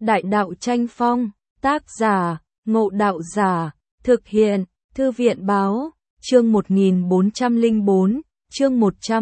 Đại đạo tranh phong, tác giả, Ngộ Đạo Giả, thực hiện, Thư viện báo, chương 1404, chương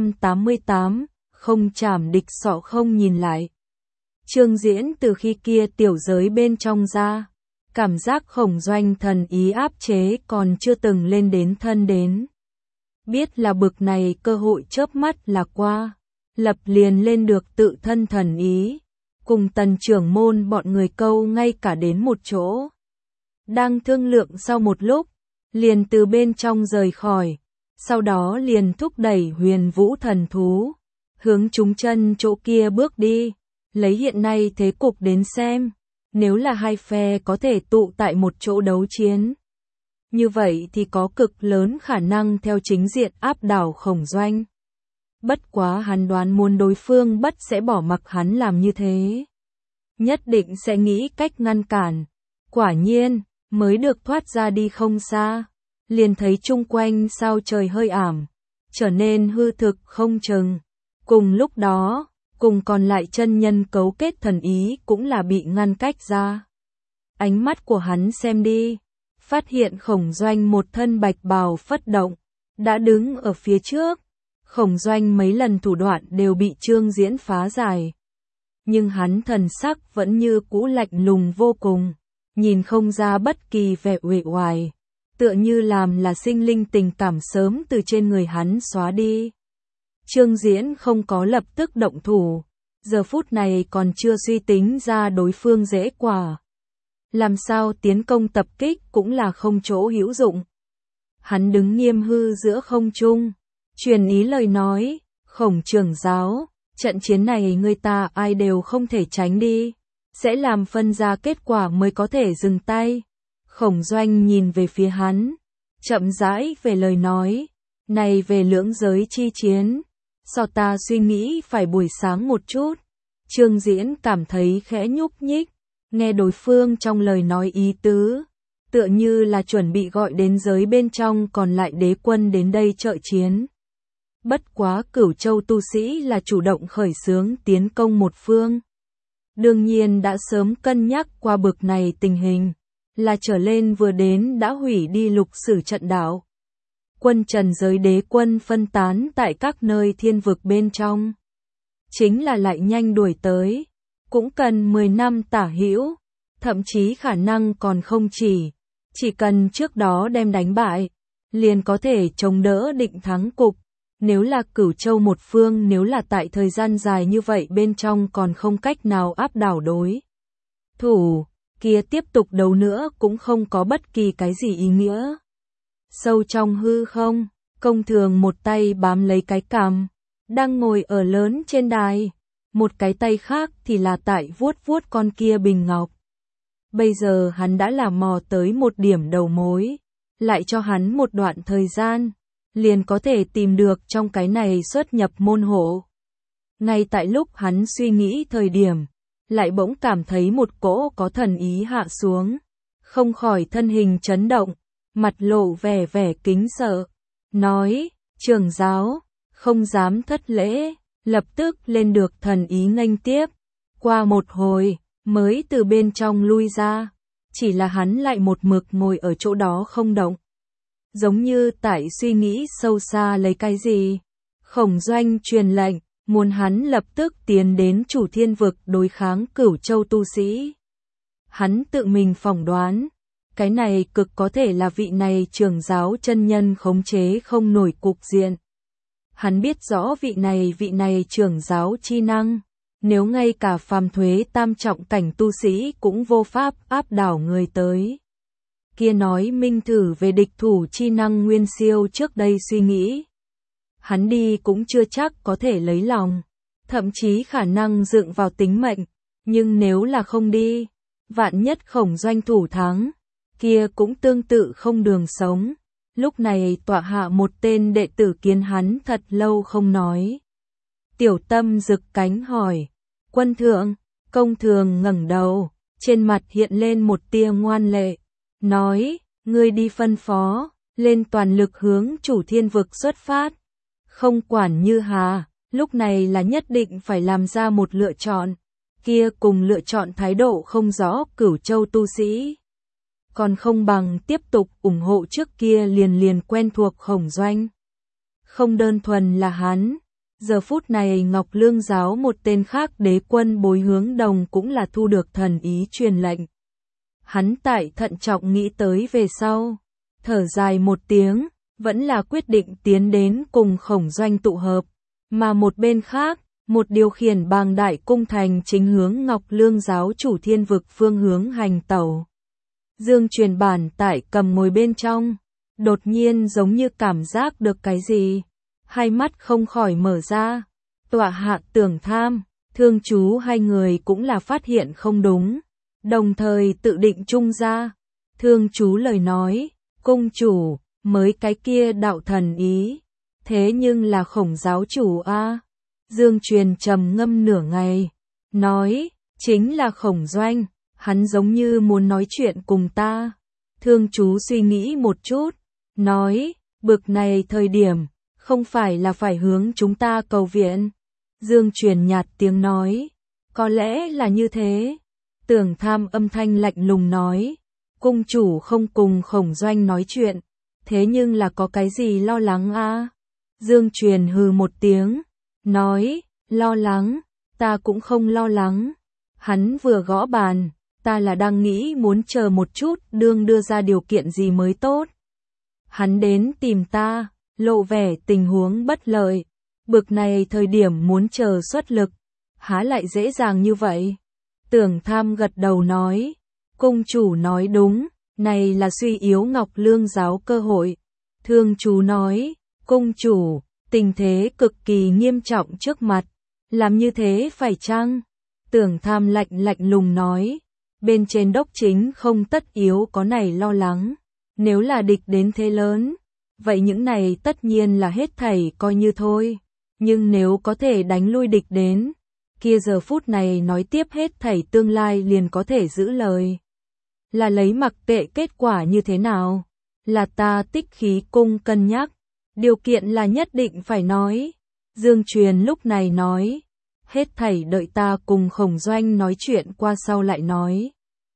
188, không chảm địch sọ không nhìn lại. Chương diễn từ khi kia tiểu giới bên trong ra, cảm giác Khổng Doanh thần ý áp chế còn chưa từng lên đến thân đến. Biết là bực này cơ hội chớp mắt là qua, lập liền lên được tự thân thần ý, cùng Tần trưởng môn bọn người câu ngay cả đến một chỗ. Đang thương lượng sau một lúc, liền từ bên trong rời khỏi, sau đó liền thúc đẩy Huyền Vũ thần thú, hướng chúng chân chỗ kia bước đi, lấy hiện nay thế cục đến xem, nếu là hai phe có thể tụ tại một chỗ đấu chiến. Như vậy thì có cực lớn khả năng theo chính diện áp đảo Khổng Doanh. Bất quá hắn đoán muốn đối phương bất sẽ bỏ mặc hắn làm như thế. Nhất định sẽ nghĩ cách ngăn cản. Quả nhiên, mới được thoát ra đi không xa, liền thấy chung quanh sao trời hơi ảm, trở nên hư thực không chừng. Cùng lúc đó, cùng còn lại chân nhân cấu kết thần ý cũng là bị ngăn cách ra. Ánh mắt của hắn xem đi, phát hiện Khổng Doanh một thân bạch bào phất động, đã đứng ở phía trước. Khổng Doanh mấy lần thủ đoạn đều bị Trương Diễn phá giải. Nhưng hắn thần sắc vẫn như cũ lạnh lùng vô cùng, nhìn không ra bất kỳ vẻ uể oải, tựa như làm là sinh linh tình cảm sớm từ trên người hắn xóa đi. Trương Diễn không có lập tức động thủ, giờ phút này còn chưa suy tính ra đối phương dễ quả. Làm sao tiến công tập kích cũng là không chỗ hữu dụng. Hắn đứng nghiêm hư giữa không trung, truyền ý lời nói, Khổng trưởng giáo, trận chiến này người ta ai đều không thể tránh đi, sẽ làm phân ra kết quả mới có thể dừng tay. Khổng Doanh nhìn về phía hắn, chậm rãi về lời nói, này về lưỡng giới chi chiến, sao ta suy nghĩ phải buổi sáng một chút. Trương Diễn cảm thấy khẽ nhúc nhích, nghe đối phương trong lời nói ý tứ, tựa như là chuẩn bị gọi đến giới bên trong còn lại đế quân đến đây trợ chiến. Bất quá Cửu Châu tu sĩ là chủ động khởi xướng tiến công một phương. Đương nhiên đã sớm cân nhắc qua bực này tình hình, là trở lên vừa đến đã hủy đi lục sử trận đạo. Quân Trần giới đế quân phân tán tại các nơi thiên vực bên trong. Chính là lại nhanh đuổi tới, cũng cần 10 năm tả hữu, thậm chí khả năng còn không chỉ cần trước đó đem đánh bại, liền có thể chống đỡ định thắng cục. Nếu là Cửu Châu một phương, nếu là tại thời gian dài như vậy bên trong còn không cách nào áp đảo đối thủ, kia tiếp tục đấu nữa cũng không có bất kỳ cái gì ý nghĩa. Sâu trong hư không, Công Thường một tay bám lấy cái cằm, đang ngồi ở lớn trên đài, một cái tay khác thì là tại vuốt vuốt con kia bình ngọc. Bây giờ hắn đã là mò tới một điểm đầu mối, lại cho hắn một đoạn thời gian, liền có thể tìm được trong cái này xuất nhập môn hộ. Ngay tại lúc hắn suy nghĩ thời điểm, lại bỗng cảm thấy một cỗ có thần ý hạ xuống, không khỏi thân hình chấn động, mặt lộ vẻ kính sợ, nói, trưởng giáo, không dám thất lễ, lập tức lên được thần ý nghênh tiếp. Qua một hồi, mới từ bên trong lui ra, chỉ là hắn lại một mực ngồi ở chỗ đó không động. Giống như tại suy nghĩ sâu xa lấy cái gì. Khổng Doanh truyền lệnh, muốn hắn lập tức tiến đến chủ thiên vực đối kháng Cửu Châu tu sĩ. Hắn tự mình phỏng đoán, cái này cực có thể là vị này trưởng giáo chân nhân khống chế không nổi cục diện. Hắn biết rõ vị này trưởng giáo chi năng, nếu ngay cả phàm thuế tam trọng cảnh tu sĩ cũng vô pháp áp đảo người tới. Kia nói minh thử về địch thủ chi năng nguyên siêu trước đây suy nghĩ. Hắn đi cũng chưa chắc có thể lấy lòng, thậm chí khả năng dựng vào tính mệnh, nhưng nếu là không đi, vạn nhất Khổng Doanh thủ thắng, kia cũng tương tự không đường sống. Lúc này tọa hạ một tên đệ tử kiến hắn thật lâu không nói. Tiểu Tâm rực cánh hỏi, quân thượng. Công Thường ngẩng đầu, trên mặt hiện lên một tia ngoan lệ, nói, ngươi đi phân phó, lên toàn lực hướng chủ thiên vực xuất phát. Không quản Như Hà, lúc này là nhất định phải làm ra một lựa chọn. kia cùng lựa chọn thái độ không rõ Cửu Châu tu sĩ. Còn không bằng tiếp tục ủng hộ trước kia liền quen thuộc Khổng Doanh. Không đơn thuần là hắn, giờ phút này Ngọc Lương giáo một tên khác đế quân Bối Hướng Đồng cũng là thu được thần ý truyền lệnh. Hắn tại thận trọng nghĩ tới về sau, thở dài một tiếng, vẫn là quyết định tiến đến cùng Khổng Doanh tụ hợp, mà một bên khác, một điều khiển bàng đại cung thành chính hướng Ngọc Lương giáo chủ thiên vực phương hướng hành tẩu. Dương Truyền bản tại cầm ngồi bên trong, đột nhiên giống như cảm giác được cái gì, hai mắt không khỏi mở ra, tọa hạ Tưởng Tham, Thương Chú hai người cũng là phát hiện không đúng, đồng thời tự định trung ra. Thương Chú lời nói, cung chủ, mới cái kia đạo thần ý, thế nhưng là Khổng giáo chủ a. Dương Truyền trầm ngâm nửa ngày, nói, chính là Khổng Doanh, hắn giống như muốn nói chuyện cùng ta. Thương Chú suy nghĩ một chút, nói, bực này thời điểm, không phải là phải hướng chúng ta cầu viện. Dương Truyền nhạt tiếng nói, có lẽ là như thế. Tưởng Tham âm thanh lạnh lùng nói, cung chủ không cùng Khổng Doanh nói chuyện, thế nhưng là có cái gì lo lắng a? Dương Truyền hừ một tiếng, nói, lo lắng, ta cũng không lo lắng. Hắn vừa gõ bàn, ta là đang nghĩ muốn chờ một chút đương đưa ra điều kiện gì mới tốt. Hắn đến tìm ta, lộ vẻ tình huống bất lợi, bực này thời điểm muốn chờ xuất lực, há lại dễ dàng như vậy. Tưởng Tham gật đầu nói, cung chủ nói đúng, này là suy yếu Ngọc Lương giáo cơ hội. Thương Chú nói, cung chủ, tình thế cực kỳ nghiêm trọng trước mặt, làm như thế phải chăng? Tưởng Tham lạnh lùng nói, bên trên đốc chính không tất yếu có này lo lắng, nếu là địch đến thế lớn, vậy những này tất nhiên là hết thảy coi như thôi, nhưng nếu có thể đánh lui địch đến, kia giờ phút này nói tiếp hết thảy tương lai liền có thể giữ lời. Là lấy mặc kệ kết quả như thế nào, là ta Tích Khí cung cân nhắc, điều kiện là nhất định phải nói. Dương Truyền lúc này nói, hết thảy đợi ta cùng Khổng Doanh nói chuyện qua sau lại nói.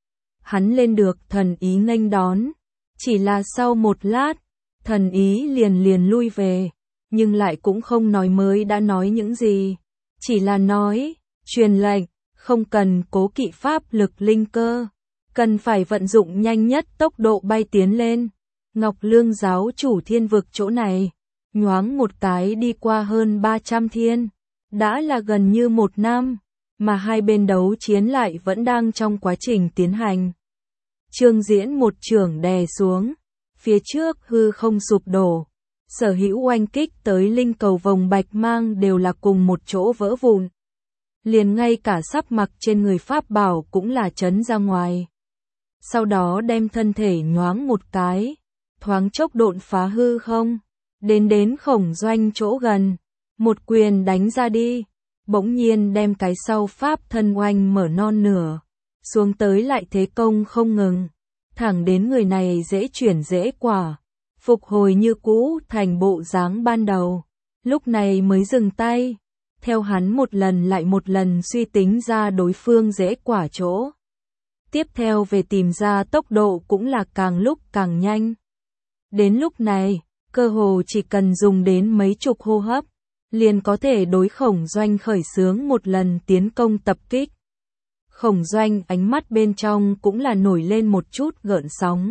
Hắn lên được thần ý nghênh đón, chỉ là sau một lát, thần ý liền lui về, nhưng lại cũng không nói mới đã nói những gì, chỉ là nói, truyền lệnh, không cần cố kỵ pháp lực linh cơ, cần phải vận dụng nhanh nhất tốc độ bay tiến lên. Ngọc Lương giáo chủ thiên vực chỗ này, nhoáng một cái đi qua hơn 300 thiên, đã là gần như một năm, mà hai bên đấu chiến lại vẫn đang trong quá trình tiến hành. Trương Diễn một chưởng đè xuống, phía trước hư không sụp đổ, sở hữu oanh kích tới linh cầu vòng bạch mang đều là cùng một chỗ vỡ vụn. Liền ngay cả sắp mặc trên người pháp bảo cũng là chấn ra ngoài. Sau đó đem thân thể nhoáng một cái, thoáng chốc độn phá hư không, đến Khổng Doanh chỗ gần, một quyền đánh ra đi, bỗng nhiên đem cái sau pháp thân oanh mở non nửa, xuống tới lại thế công không ngừng, thẳng đến người này dễ chuyển dễ quả, phục hồi như cũ thành bộ dáng ban đầu, lúc này mới dừng tay, theo hắn một lần lại một lần suy tính ra đối phương dễ quả chỗ. Tiếp theo về tìm ra tốc độ cũng là càng lúc càng nhanh. Đến lúc này, cơ hồ chỉ cần dùng đến mấy chục hô hấp, liền có thể đối Khổng Doanh khởi xướng một lần tiến công tập kích. Khổng Doanh ánh mắt bên trong cũng là nổi lên một chút gợn sóng.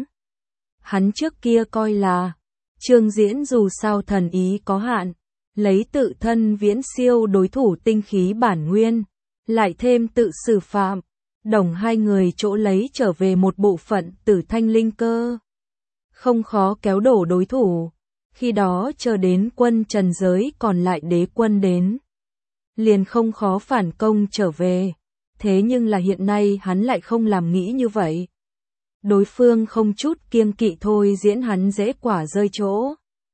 Hắn trước kia coi là, Trương Diễn dù sao thần ý có hạn, lấy tự thân viễn siêu đối thủ tinh khí bản nguyên, lại thêm tự xử phạm, đồng hai người chỗ lấy trở về một bộ phận tử thanh linh cơ. Không khó kéo đổ đối thủ, khi đó chờ đến quân trần giới còn lại đế quân đến. Liền không khó phản công trở về, thế nhưng là hiện nay hắn lại không làm nghĩ như vậy. Đối phương không chút kiêng kỵ thôi diễn hắn dễ quả rơi chỗ.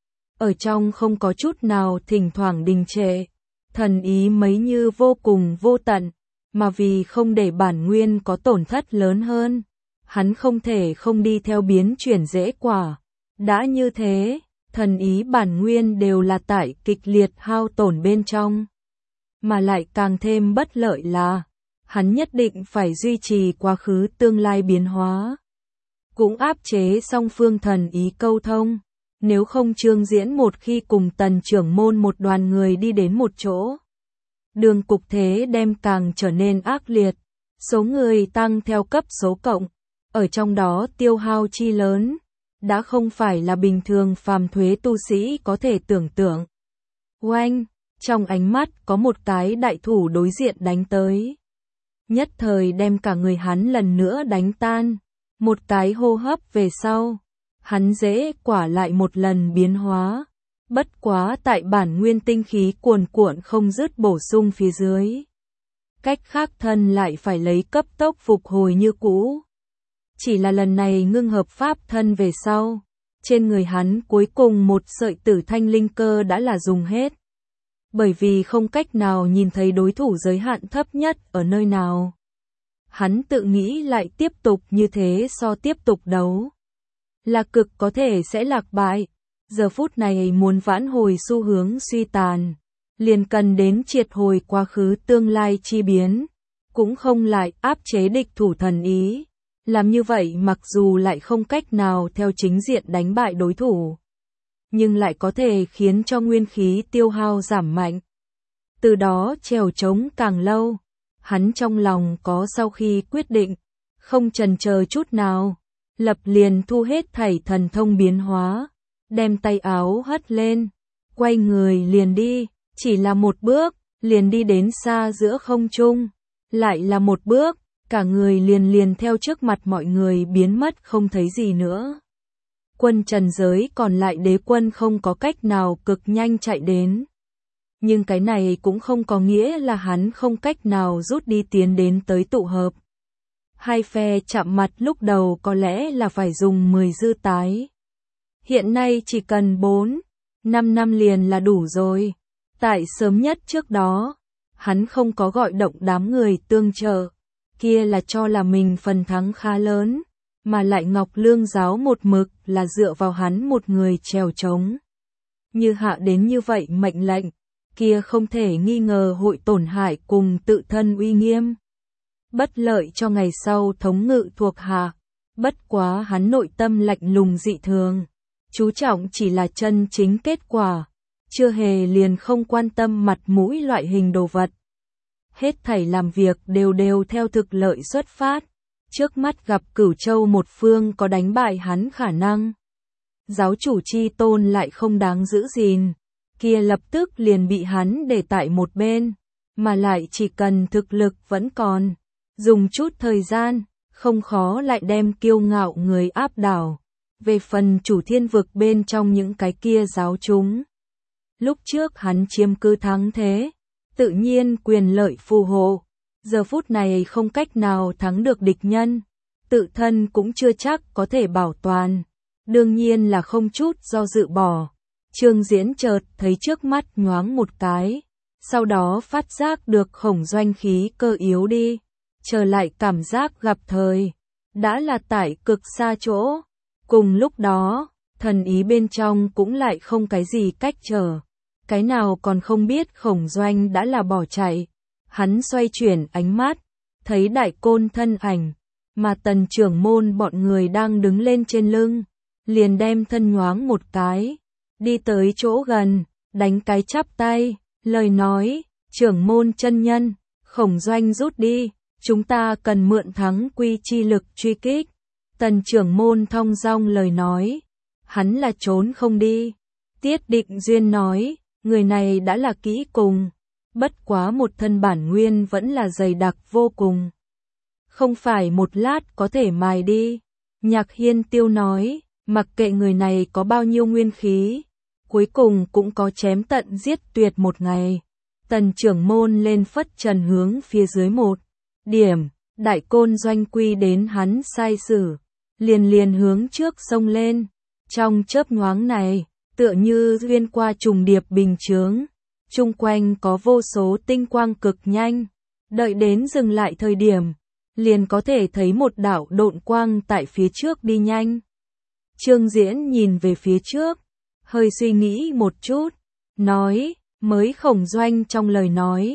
Ở trong không có chút nào thỉnh thoảng đình trệ, thần ý mấy như vô cùng vô tận, mà vì không để bản nguyên có tổn thất lớn hơn, hắn không thể không đi theo biến chuyển dễ quả. Đã như thế, thần ý bản nguyên đều là tại kịch liệt hao tổn bên trong. Mà lại càng thêm bất lợi là, hắn nhất định phải duy trì quá khứ tương lai biến hóa. Cũng áp chế song phương thần ý câu thông. Nếu không Trương Diễn một khi cùng Tần trưởng môn một đoàn người đi đến một chỗ, đường cục thế đem càng trở nên ác liệt, số người tăng theo cấp số cộng, ở trong đó tiêu hao chi lớn, đã không phải là bình thường phàm thuế tu sĩ có thể tưởng tượng. Oanh, trong ánh mắt có một cái đại thủ đối diện đánh tới. Nhất thời đem cả người hắn lần nữa đánh tan, một cái hô hấp về sau. Hắn dễ quả lại một lần biến hóa, bất quá tại bản nguyên tinh khí cuồn cuộn không dứt bổ sung phía dưới. Cách khác thân lại phải lấy cấp tốc phục hồi như cũ. Chỉ là lần này ngưng hợp pháp thân về sau, trên người hắn cuối cùng một sợi tử thanh linh cơ đã là dùng hết. Bởi vì không cách nào nhìn thấy đối thủ giới hạn thấp nhất ở nơi nào. Hắn tự nghĩ lại tiếp tục như thế tiếp tục đấu. Là cực có thể sẽ lạc bại, giờ phút này muốn vãn hồi xu hướng suy tàn, liền cần đến triệt hồi quá khứ tương lai chi biến, cũng không lại áp chế địch thủ thần ý. Làm như vậy mặc dù lại không cách nào theo chính diện đánh bại đối thủ, nhưng lại có thể khiến cho nguyên khí tiêu hao giảm mạnh. Từ đó trèo trống càng lâu, hắn trong lòng có sau khi quyết định, không chần chờ chút nào. Lập liền thu hết thảy thần thông biến hóa, đem tay áo hất lên, quay người liền đi, chỉ là một bước, liền đi đến xa giữa không trung, lại là một bước, cả người liền theo trước mặt mọi người biến mất không thấy gì nữa. Quân trần giới còn lại đế quân không có cách nào cực nhanh chạy đến. Nhưng cái này cũng không có nghĩa là hắn không cách nào rút đi tiến đến tới tụ hợp. Hai phe chạm mặt lúc đầu có lẽ là phải dùng 10 dư tái. Hiện nay chỉ cần 4, 5 năm liền là đủ rồi. Tại sớm nhất trước đó, hắn không có gọi động đám người tương trợ. Kia là cho là mình phần thắng khá lớn, mà lại Ngọc Lương giáo một mực là dựa vào hắn một người trèo trống. Như hạ đến như vậy mệnh lệnh, kia không thể nghi ngờ hội tổn hại cùng tự thân uy nghiêm. Bất lợi cho ngày sau thống ngự thuộc hạ, bất quá hắn nội tâm lạnh lùng dị thường, chú trọng chỉ là chân chính kết quả, chưa hề liền không quan tâm mặt mũi loại hình đồ vật. Hết thảy làm việc đều theo thực lợi xuất phát, trước mắt gặp Cửu Châu một phương có đánh bại hắn khả năng. Giáo chủ chi tôn lại không đáng giữ gìn, kia lập tức liền bị hắn để tại một bên, mà lại chỉ cần thực lực vẫn còn. Dùng chút thời gian, không khó lại đem kiêu ngạo người áp đảo. Về phần chủ thiên vực bên trong những cái kia giáo chúng. Lúc trước hắn chiếm cứ thắng thế, tự nhiên quyền lợi phù hộ. Giờ phút này không cách nào thắng được địch nhân, tự thân cũng chưa chắc có thể bảo toàn. Đương nhiên là không chút do dự bỏ. Trương Diễn chợt thấy trước mắt nhoáng một cái, sau đó phát giác được Khổng Doanh khí cơ yếu đi. Trở lại cảm giác gặp thời, đã là tại cực xa chỗ. Cùng lúc đó, thần ý bên trong cũng lại không cái gì cách trở. Cái nào còn không biết Khổng Doanh đã là bỏ chạy. Hắn xoay chuyển ánh mắt, thấy Đại Côn thân ảnh, mà Tần trưởng môn bọn người đang đứng lên trên lưng. Liền đem thân nhoáng một cái, đi tới chỗ gần, đánh cái chắp tay, lời nói, trưởng môn chân nhân, Khổng Doanh rút đi. Chúng ta cần mượn thắng quy chi lực truy kích. Tần trưởng môn thong dong lời nói. Hắn là trốn không đi. Tiết Định Duyên nói, người này đã là kỹ cùng. Bất quá một thân bản nguyên vẫn là dày đặc vô cùng. Không phải một lát có thể mài đi. Nhạc Hiên Tiêu nói, mặc kệ người này có bao nhiêu nguyên khí, cuối cùng cũng có chém tận giết tuyệt một ngày. Tần trưởng môn lên phất trần hướng phía dưới một điểm, Đại Côn Doanh quy đến hắn sai sử, liền hướng trước sông lên. Trong chớp nhoáng này, tựa như xuyên qua trùng điệp bình chướng, chung quanh có vô số tinh quang cực nhanh, đợi đến dừng lại thời điểm, liền có thể thấy một đạo độn quang tại phía trước đi nhanh. Trương Diễn nhìn về phía trước, hơi suy nghĩ một chút, nói, mới Khổng Doanh trong lời nói,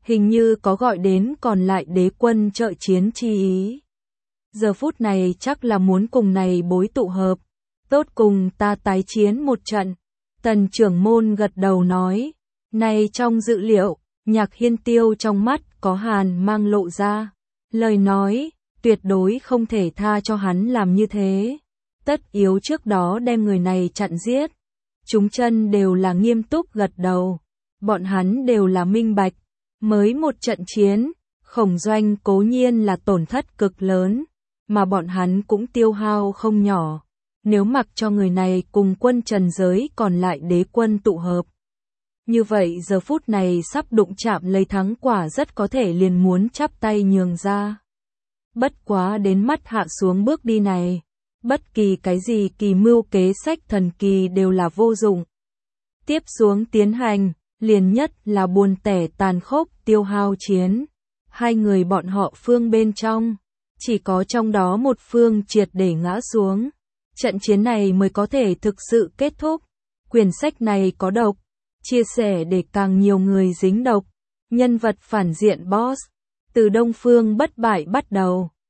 hình như có gọi đến còn lại đế quân trợ chiến chi ý. Giờ phút này chắc là muốn cùng này bối tụ hợp, tốt cùng ta tái chiến một trận. Tần trưởng môn gật đầu nói, này trong dự liệu, Nhạc Hiên Tiêu trong mắt có hàn mang lộ ra, lời nói, tuyệt đối không thể tha cho hắn làm như thế. Tất yếu trước đó đem người này chặn giết. Chúng chân đều là nghiêm túc gật đầu, bọn hắn đều là minh bạch, mới một trận chiến, Khổng Doanh cố nhiên là tổn thất cực lớn, mà bọn hắn cũng tiêu hao không nhỏ. Nếu mặc cho người này cùng quân trần giới còn lại đế quân tụ hợp, như vậy giờ phút này sắp đụng chạm lấy thắng quả rất có thể liền muốn chắp tay nhường ra. Bất quá đến mắt hạ xuống bước đi này, bất kỳ cái gì kỳ mưu kế sách thần kỳ đều là vô dụng. Tiếp xuống tiến hành, liền nhất là buồn tẻ tàn khốc tiêu hao chiến. Hai người bọn họ phương bên trong, chỉ có trong đó một phương triệt để ngã xuống. Trận chiến này mới có thể thực sự kết thúc. Quyển sách này có độc, chia sẻ để càng nhiều người dính độc. Nhân vật phản diện boss, từ Đông Phương bất bại bắt đầu.